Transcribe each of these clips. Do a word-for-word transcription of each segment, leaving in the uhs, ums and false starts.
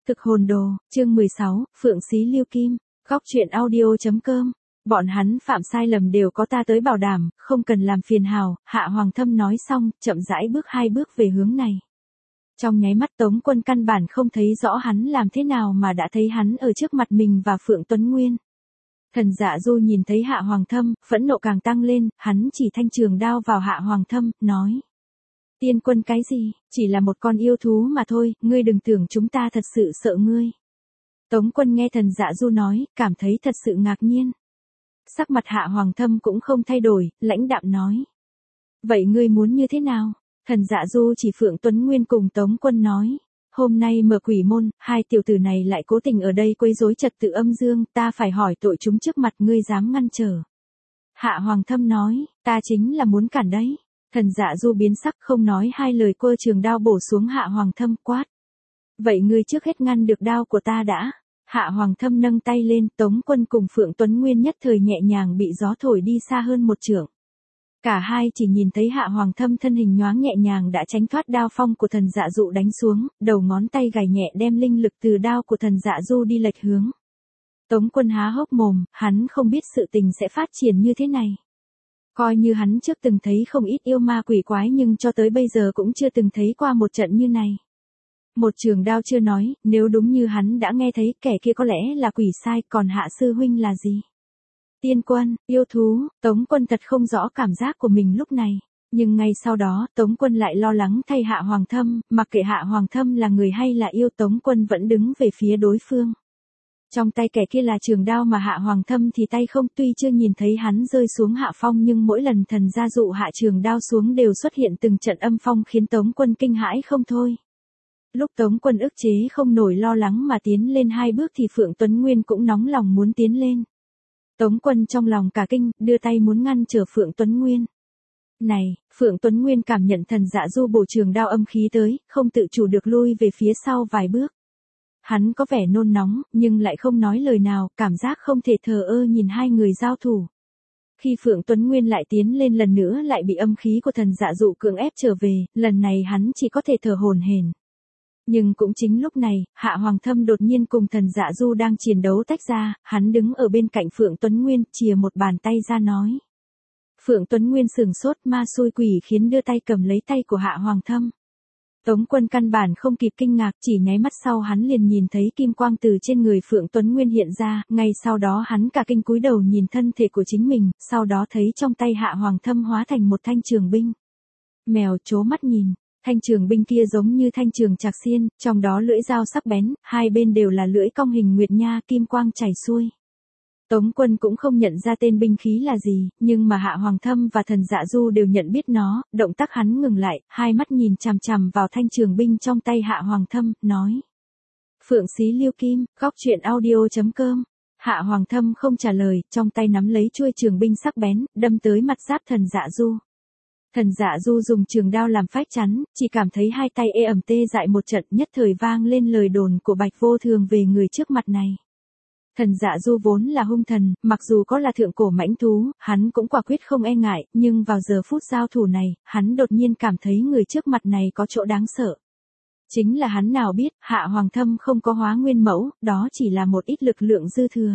Thực hồn đồ, chương mười sáu, Phượng Xí Lưu Kim, góc truyện audio.com. Bọn hắn phạm sai lầm đều có ta tới bảo đảm, không cần làm phiền hào. Hạ Hoàng Thâm nói xong, chậm rãi bước hai bước về hướng này. Trong nháy mắt Tống Quân căn bản không thấy rõ hắn làm thế nào mà đã thấy hắn ở trước mặt mình và Phượng Tuấn Nguyên. Thần Dạ Du nhìn thấy Hạ Hoàng Thâm, phẫn nộ càng tăng lên, hắn chỉ thanh trường đao vào Hạ Hoàng Thâm, nói. Tiên quân cái gì, chỉ là một con yêu thú mà thôi, ngươi đừng tưởng chúng ta thật sự sợ ngươi. Tống Quân nghe Thần Dạ Du nói, cảm thấy thật sự ngạc nhiên. Sắc mặt Hạ Hoàng Thâm cũng không thay đổi, lãnh đạm nói. Vậy ngươi muốn như thế nào? Thần Dạ Du chỉ Phượng Tuấn Nguyên cùng Tống Quân nói. Hôm nay mở quỷ môn, hai tiểu tử này lại cố tình ở đây quấy rối trật tự âm dương, ta phải hỏi tội chúng trước mặt ngươi dám ngăn trở. Hạ Hoàng Thâm nói, ta chính là muốn cản đấy. Thần Dạ Du biến sắc không nói hai lời quơ trường đao bổ xuống Hạ Hoàng Thâm quát. Vậy ngươi trước hết ngăn được đao của ta đã. Hạ Hoàng Thâm nâng tay lên, Tống Quân cùng Phượng Tuấn Nguyên nhất thời nhẹ nhàng bị gió thổi đi xa hơn một trượng. Cả hai chỉ nhìn thấy Hạ Hoàng Thâm thân hình nhoáng nhẹ nhàng đã tránh thoát đao phong của Thần Dạ Du đánh xuống, đầu ngón tay gảy nhẹ đem linh lực từ đao của Thần Dạ Du đi lệch hướng. Tống Quân há hốc mồm, hắn không biết sự tình sẽ phát triển như thế này. Coi như hắn trước từng thấy không ít yêu ma quỷ quái nhưng cho tới bây giờ cũng chưa từng thấy qua một trận như này. Một trường đao chưa nói, nếu đúng như hắn đã nghe thấy kẻ kia có lẽ là quỷ sai, còn Hạ Sư Huynh là gì? Tiên quân, yêu thú, Tống Quân thật không rõ cảm giác của mình lúc này. Nhưng ngay sau đó, Tống Quân lại lo lắng thay Hạ Hoàng Thâm, mặc kệ Hạ Hoàng Thâm là người hay là yêu, Tống Quân vẫn đứng về phía đối phương. Trong tay kẻ kia là trường đao mà Hạ Hoàng Thâm thì tay không, tuy chưa nhìn thấy hắn rơi xuống hạ phong nhưng mỗi lần Thần Gia Dụ hạ trường đao xuống đều xuất hiện từng trận âm phong khiến Tống Quân kinh hãi không thôi. Lúc Tống Quân ức chế không nổi lo lắng mà tiến lên hai bước thì Phượng Tuấn Nguyên cũng nóng lòng muốn tiến lên. Tống Quân trong lòng cả kinh, đưa tay muốn ngăn trở Phượng Tuấn Nguyên. Này, Phượng Tuấn Nguyên cảm nhận Thần Dạ Du bổ trường đao âm khí tới, không tự chủ được lui về phía sau vài bước. Hắn có vẻ nôn nóng, nhưng lại không nói lời nào, cảm giác không thể thờ ơ nhìn hai người giao thủ. Khi Phượng Tuấn Nguyên lại tiến lên lần nữa lại bị âm khí của Thần Dạ Dụ cưỡng ép trở về, lần này hắn chỉ có thể thở hổn hển. Nhưng cũng chính lúc này, Hạ Hoàng Thâm đột nhiên cùng Thần Dạ Du đang chiến đấu tách ra, hắn đứng ở bên cạnh Phượng Tuấn Nguyên, chìa một bàn tay ra nói. Phượng Tuấn Nguyên sừng sốt, ma xui quỷ khiến đưa tay cầm lấy tay của Hạ Hoàng Thâm. Tống Quân căn bản không kịp kinh ngạc, chỉ nháy mắt sau hắn liền nhìn thấy kim quang từ trên người Phượng Tuấn Nguyên hiện ra, ngay sau đó hắn cả kinh cúi đầu nhìn thân thể của chính mình, sau đó thấy trong tay Hạ Hoàng Thâm hóa thành một thanh trường binh. Mèo trố mắt nhìn, thanh trường binh kia giống như thanh trường trạc xiên, trong đó lưỡi dao sắc bén, hai bên đều là lưỡi cong hình nguyệt nha, kim quang chảy xuôi. Tống Quân cũng không nhận ra tên binh khí là gì, nhưng mà Hạ Hoàng Thâm và Thần Dạ Du đều nhận biết nó, động tác hắn ngừng lại, hai mắt nhìn chằm chằm vào thanh trường binh trong tay Hạ Hoàng Thâm, nói. Phượng Xí Lưu Kim, góc truyện audio.com. Hạ Hoàng Thâm không trả lời, trong tay nắm lấy chuôi trường binh sắc bén, đâm tới mặt giáp Thần Dạ Du. Thần Dạ Du dùng trường đao làm phách chắn, chỉ cảm thấy hai tay ê ẩm tê dại một trận, nhất thời vang lên lời đồn của Bạch Vô Thường về người trước mặt này. Thần Dạ Du vốn là hung thần, mặc dù có là thượng cổ mãnh thú, hắn cũng quả quyết không e ngại, nhưng vào giờ phút giao thủ này, hắn đột nhiên cảm thấy người trước mặt này có chỗ đáng sợ. Chính là hắn nào biết, Hạ Hoàng Thâm không có hóa nguyên mẫu, đó chỉ là một ít lực lượng dư thừa.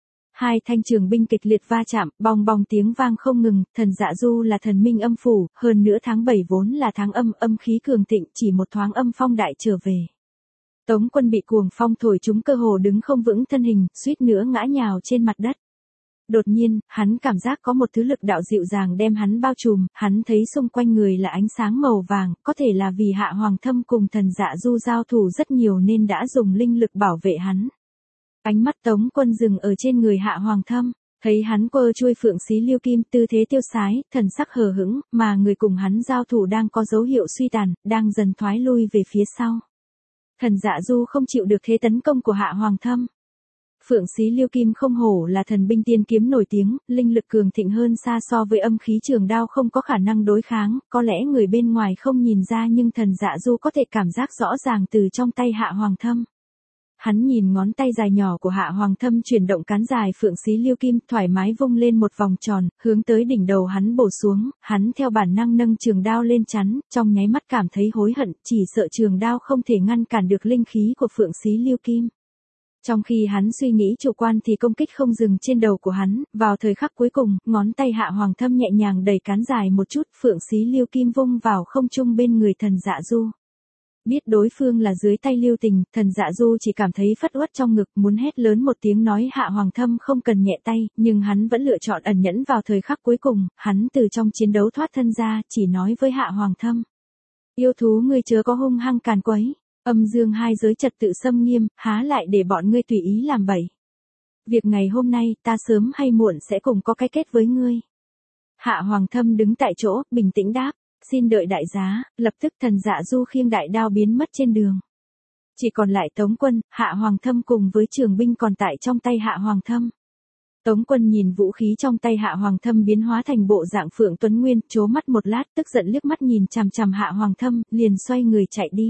Hai thanh trường binh kịch liệt va chạm, bong bong tiếng vang không ngừng, Thần Dạ Du là thần minh âm phủ, hơn nữa tháng bảy vốn là tháng âm, âm khí cường thịnh, chỉ một thoáng âm phong đại trở về. Tống Quân bị cuồng phong thổi trúng cơ hồ đứng không vững thân hình, suýt nữa ngã nhào trên mặt đất. Đột nhiên, hắn cảm giác có một thứ lực đạo dịu dàng đem hắn bao trùm, hắn thấy xung quanh người là ánh sáng màu vàng, có thể là vì Hạ Hoàng Thâm cùng Thần Dạ Du giao thủ rất nhiều nên đã dùng linh lực bảo vệ hắn. Ánh mắt Tống Quân dừng ở trên người Hạ Hoàng Thâm, thấy hắn quơ chuôi Phượng Xí Lưu Kim, tư thế tiêu sái, thần sắc hờ hững, mà người cùng hắn giao thủ đang có dấu hiệu suy tàn, đang dần thoái lui về phía sau. Thần Dạ Du không chịu được thế tấn công của Hạ Hoàng Thâm. Phượng Xí Lưu Kim không hổ là thần binh tiên kiếm nổi tiếng, linh lực cường thịnh hơn xa so với âm khí trường đao không có khả năng đối kháng, có lẽ người bên ngoài không nhìn ra nhưng Thần Dạ Du có thể cảm giác rõ ràng từ trong tay Hạ Hoàng Thâm. Hắn nhìn ngón tay dài nhỏ của Hạ Hoàng Thâm chuyển động cán dài phượng xí liêu kim, thoải mái vung lên một vòng tròn, hướng tới đỉnh đầu hắn bổ xuống, hắn theo bản năng nâng trường đao lên chắn, trong nháy mắt cảm thấy hối hận, chỉ sợ trường đao không thể ngăn cản được linh khí của phượng xí liêu kim. Trong khi hắn suy nghĩ chủ quan thì công kích không dừng trên đầu của hắn, vào thời khắc cuối cùng, ngón tay Hạ Hoàng Thâm nhẹ nhàng đẩy cán dài một chút, phượng xí liêu kim vung vào không trung bên người Thần Dạ Du. Biết đối phương là dưới tay Lưu Tình, Thần Dạ Du chỉ cảm thấy phất uất trong ngực, muốn hét lớn một tiếng nói Hạ Hoàng Thâm không cần nhẹ tay, nhưng hắn vẫn lựa chọn ẩn nhẫn vào thời khắc cuối cùng, hắn từ trong chiến đấu thoát thân ra, chỉ nói với Hạ Hoàng Thâm. Yêu thú ngươi chớ có hung hăng càn quấy, âm dương hai giới trật tự xâm nghiêm, há lại để bọn ngươi tùy ý làm bậy. Việc ngày hôm nay, ta sớm hay muộn sẽ cùng có cái kết với ngươi. Hạ Hoàng Thâm đứng tại chỗ, bình tĩnh đáp. Xin đợi đại giá, lập tức Thần Dạ Du khiêng đại đao biến mất trên đường. Chỉ còn lại Tống Quân, Hạ Hoàng Thâm cùng với trường binh còn tại trong tay Hạ Hoàng Thâm. Tống Quân nhìn vũ khí trong tay Hạ Hoàng Thâm biến hóa thành bộ dạng Phượng Tuấn Nguyên, trố mắt một lát, tức giận liếc mắt nhìn chằm chằm Hạ Hoàng Thâm, liền xoay người chạy đi.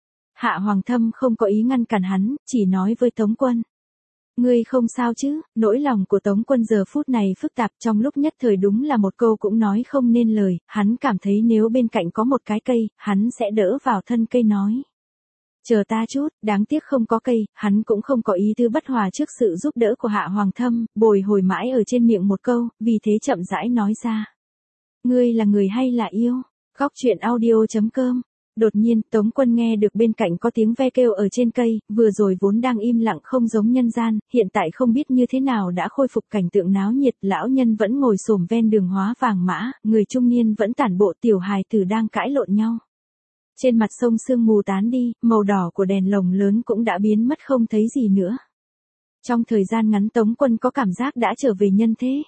Hạ Hoàng Thâm không có ý ngăn cản hắn, chỉ nói với Tống Quân. Ngươi không sao chứ? Nỗi lòng của Tống Quân giờ phút này phức tạp, trong lúc nhất thời đúng là một câu cũng nói không nên lời, hắn cảm thấy nếu bên cạnh có một cái cây, hắn sẽ đỡ vào thân cây nói. Chờ ta chút, đáng tiếc không có cây, hắn cũng không có ý tư bất hòa trước sự giúp đỡ của Hạ Hoàng Thâm, bồi hồi mãi ở trên miệng một câu, vì thế chậm rãi nói ra. Ngươi là người hay là yêu? Góc truyện audio chấm com. Đột nhiên, Tống Quân nghe được bên cạnh có tiếng ve kêu ở trên cây, vừa rồi vốn đang im lặng không giống nhân gian, hiện tại không biết như thế nào đã khôi phục cảnh tượng náo nhiệt, lão nhân vẫn ngồi xổm ven đường hóa vàng mã, người trung niên vẫn tản bộ, tiểu hài tử đang cãi lộn nhau. Trên mặt sông sương mù tán đi, màu đỏ của đèn lồng lớn cũng đã biến mất không thấy gì nữa. Trong thời gian ngắn Tống Quân có cảm giác đã trở về nhân thế.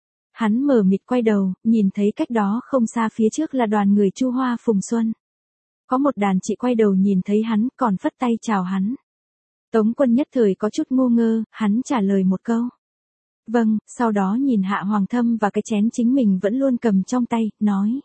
Hắn mờ mịt quay đầu, nhìn thấy cách đó không xa phía trước là đoàn người Chu Hoa Phùng Xuân. Có một đàn chị quay đầu nhìn thấy hắn, còn phất tay chào hắn. Tống Quân nhất thời có chút ngu ngơ, hắn trả lời một câu. Vâng, sau đó nhìn Hạ Hoàng Thâm và cái chén chính mình vẫn luôn cầm trong tay, nói.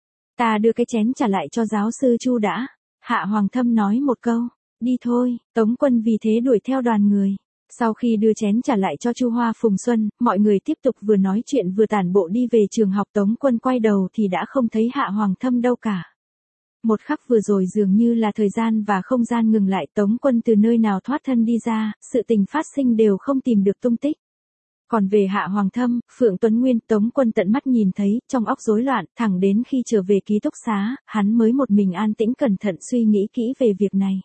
Ta đưa cái chén trả lại cho giáo sư Chu đã. Hạ Hoàng Thâm nói một câu. Đi thôi, Tống Quân vì thế đuổi theo đoàn người. Sau khi đưa chén trả lại cho Chu Hoa Phùng Xuân, mọi người tiếp tục vừa nói chuyện vừa tản bộ đi về trường học. Tống Quân quay đầu thì đã không thấy Hạ Hoàng Thâm đâu cả. Một khắc vừa rồi dường như là thời gian và không gian ngừng lại, Tống Quân từ nơi nào thoát thân đi ra, sự tình phát sinh đều không tìm được tung tích. Còn về Hạ Hoàng Thâm, Phượng Tuấn Nguyên, Tống Quân tận mắt nhìn thấy, trong óc rối loạn, thẳng đến khi trở về ký túc xá, hắn mới một mình an tĩnh cẩn thận suy nghĩ kỹ về việc này.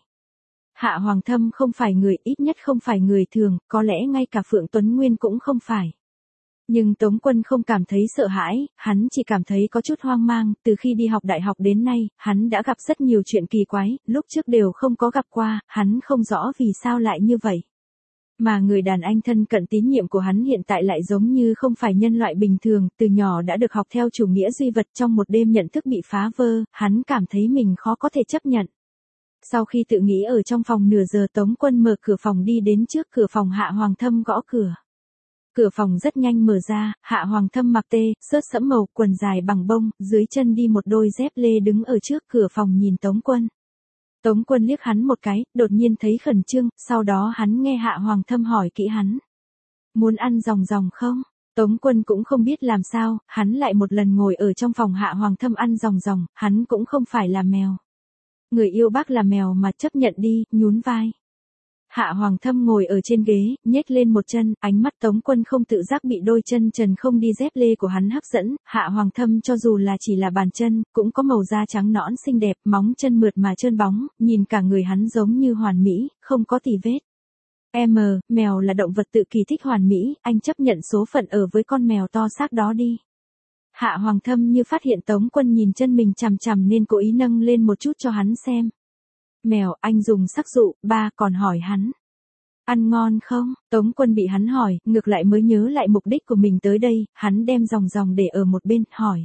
Hạ Hoàng Thâm không phải người, ít nhất không phải người thường, có lẽ ngay cả Phượng Tuấn Nguyên cũng không phải. Nhưng Tống Quân không cảm thấy sợ hãi, hắn chỉ cảm thấy có chút hoang mang, từ khi đi học đại học đến nay, hắn đã gặp rất nhiều chuyện kỳ quái, lúc trước đều không có gặp qua, hắn không rõ vì sao lại như vậy. Mà người đàn anh thân cận tín nhiệm của hắn hiện tại lại giống như không phải nhân loại bình thường, từ nhỏ đã được học theo chủ nghĩa duy vật, trong một đêm nhận thức bị phá vỡ, hắn cảm thấy mình khó có thể chấp nhận. Sau khi tự nghĩ ở trong phòng nửa giờ, Tống Quân mở cửa phòng đi đến trước cửa phòng Hạ Hoàng Thâm gõ cửa. Cửa phòng rất nhanh mở ra, Hạ Hoàng Thâm mặc tê, sớt sẫm màu, quần dài bằng bông, dưới chân đi một đôi dép lê đứng ở trước cửa phòng nhìn Tống Quân. Tống Quân liếc hắn một cái, đột nhiên thấy khẩn trương, sau đó hắn nghe Hạ Hoàng Thâm hỏi kỹ hắn. Muốn ăn ròng ròng không? Tống Quân cũng không biết làm sao, hắn lại một lần ngồi ở trong phòng Hạ Hoàng Thâm ăn ròng ròng, hắn cũng không phải là mèo. Người yêu bác là mèo mà, chấp nhận đi, nhún vai. Hạ Hoàng Thâm ngồi ở trên ghế, nhếch lên một chân, ánh mắt Tống Quân không tự giác bị đôi chân trần không đi dép lê của hắn hấp dẫn. Hạ Hoàng Thâm cho dù là chỉ là bàn chân, cũng có màu da trắng nõn xinh đẹp, móng chân mượt mà trơn bóng, nhìn cả người hắn giống như hoàn mỹ, không có tì vết. M, mèo là động vật tự kỳ thích hoàn mỹ, anh chấp nhận số phận ở với con mèo to xác đó đi. Hạ Hoàng Thâm như phát hiện Tống Quân nhìn chân mình chằm chằm nên cố ý nâng lên một chút cho hắn xem. Mèo, anh dùng sắc dụ, ba còn hỏi hắn. Ăn ngon không? Tống Quân bị hắn hỏi, ngược lại mới nhớ lại mục đích của mình tới đây, hắn đem ròng ròng để ở một bên, hỏi.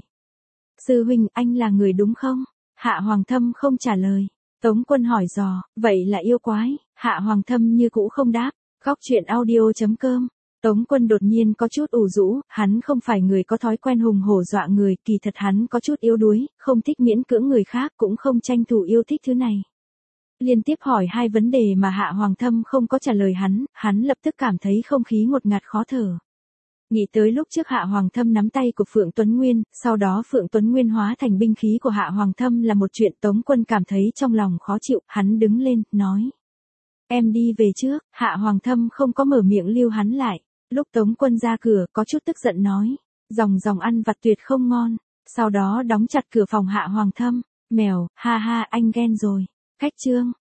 Sư huynh, anh là người đúng không? Hạ Hoàng Thâm không trả lời. Tống Quân hỏi dò, vậy là yêu quái? Hạ Hoàng Thâm như cũ không đáp. Góc truyện audio chấm com. Tống Quân đột nhiên có chút ủ rũ, hắn không phải người có thói quen hùng hổ dọa người, kỳ thật hắn có chút yếu đuối, không thích miễn cưỡng người khác, cũng không tranh thủ yêu thích thứ này. Liên tiếp hỏi hai vấn đề mà Hạ Hoàng Thâm không có trả lời hắn, hắn lập tức cảm thấy không khí ngột ngạt khó thở. Nghĩ tới lúc trước Hạ Hoàng Thâm nắm tay của Phượng Tuấn Nguyên, sau đó Phượng Tuấn Nguyên hóa thành binh khí của Hạ Hoàng Thâm là một chuyện Tống Quân cảm thấy trong lòng khó chịu, hắn đứng lên, nói. Em đi về trước, Hạ Hoàng Thâm không có mở miệng lưu hắn lại. Lúc Tống Quân ra cửa có chút tức giận nói, dòng dòng ăn vặt tuyệt không ngon, sau đó đóng chặt cửa phòng Hạ Hoàng Thâm. Mèo, ha ha anh ghen rồi. Khách trương.